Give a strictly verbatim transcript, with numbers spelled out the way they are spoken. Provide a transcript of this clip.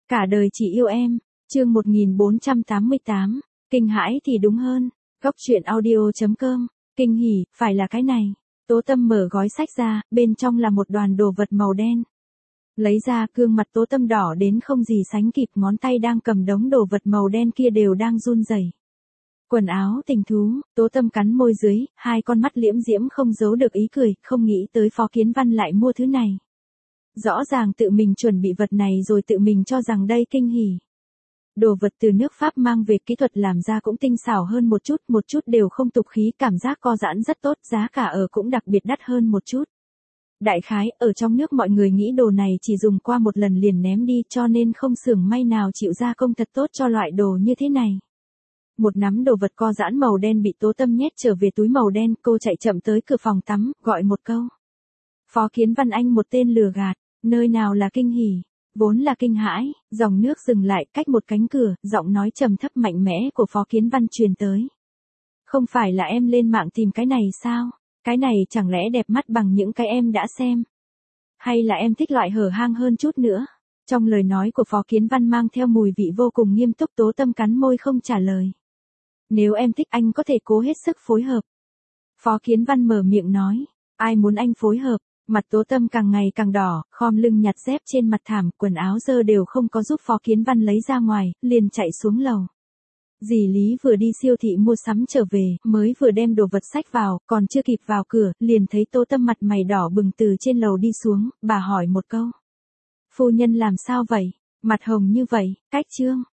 Cả đời chỉ yêu em, chương một nghìn bốn trăm tám mươi tám, kinh hãi thì đúng hơn, góc truyện audio.com, kinh hỉ, phải là cái này. Tố Tâm mở gói sách ra, bên trong là một đoàn đồ vật màu đen. Lấy ra, gương mặt Tố Tâm đỏ đến không gì sánh kịp, ngón tay đang cầm đống đồ vật màu đen kia đều đang run rẩy. Quần áo tình thú, Tố Tâm cắn môi dưới, hai con mắt liễm diễm không giấu được ý cười, không nghĩ tới Phó Kiến Văn lại mua thứ này. Rõ ràng tự mình chuẩn bị vật này rồi tự mình cho rằng đây kinh hỉ. Đồ vật từ nước Pháp mang về, kỹ thuật làm ra cũng tinh xảo hơn một chút, một chút đều không tục khí, cảm giác co giãn rất tốt, giá cả ở cũng đặc biệt đắt hơn một chút. Đại khái, ở trong nước mọi người nghĩ đồ này chỉ dùng qua một lần liền ném đi, cho nên không xưởng may nào chịu gia công thật tốt cho loại đồ như thế này. Một nắm đồ vật co giãn màu đen bị Tố Tâm nhét trở về túi màu đen, cô chạy chậm tới cửa phòng tắm, gọi một câu. Phó Kiến Văn anh một tên lừa gạt, nơi nào là kinh hỉ, vốn là kinh hãi, dòng nước dừng lại cách một cánh cửa, giọng nói trầm thấp mạnh mẽ của Phó Kiến Văn truyền tới. Không phải là em lên mạng tìm cái này sao? Cái này chẳng lẽ đẹp mắt bằng những cái em đã xem? Hay là em thích loại hở hang hơn chút nữa? Trong lời nói của Phó Kiến Văn mang theo mùi vị vô cùng nghiêm túc. Tố Tâm cắn môi không trả lời. Nếu em thích anh có thể cố hết sức phối hợp. Phó Kiến Văn mở miệng nói. Ai muốn anh phối hợp? Mặt Tố Tâm càng ngày càng đỏ, khom lưng nhặt dép trên mặt thảm, quần áo dơ đều không có giúp Phó Kiến Văn lấy ra ngoài, liền chạy xuống lầu. Dì Lý vừa đi siêu thị mua sắm trở về, mới vừa đem đồ vật xách vào, còn chưa kịp vào cửa, liền thấy Tố Tâm mặt mày đỏ bừng từ trên lầu đi xuống, bà hỏi một câu. Phu nhân làm sao vậy? Mặt hồng như vậy, cách trương,